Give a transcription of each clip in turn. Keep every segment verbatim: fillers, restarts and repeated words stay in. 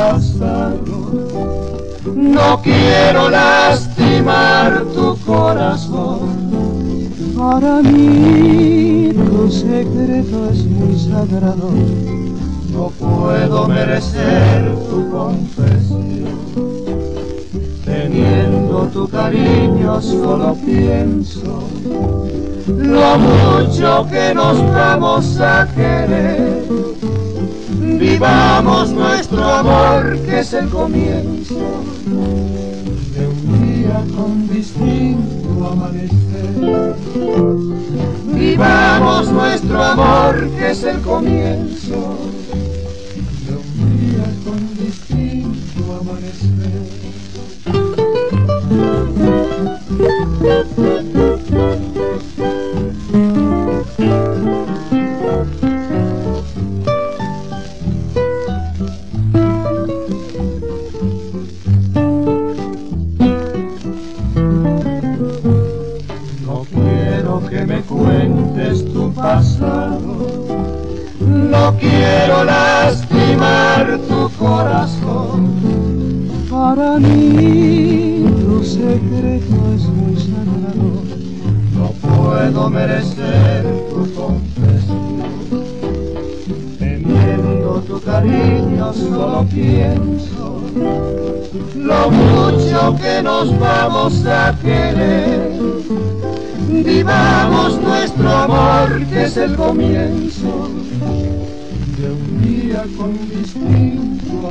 pasado. No quiero lastimar tu corazón. Para mí tu secreto es muy sagrado. No puedo merecer tu confesión. Teniendo tu cariño solo pienso lo mucho que nos vamos a querer. Vivamos nuestro amor, que es el comienzo de un día con distinto amanecer. Vivamos nuestro amor, que es el comienzo de un día con distinto amanecer. No quiero que me cuentes tu pasado, no quiero lastimar tu corazón. Para mí tu secreto es muy sagrado. No puedo merecer tu confesión. Teniendo tu cariño solo pienso lo mucho que nos vamos a querer. Vivamos nuestro amor, que es el comienzo de un día con distinto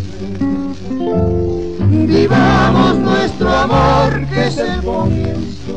amanecer. Vivamos nuestro amor, que es el comienzo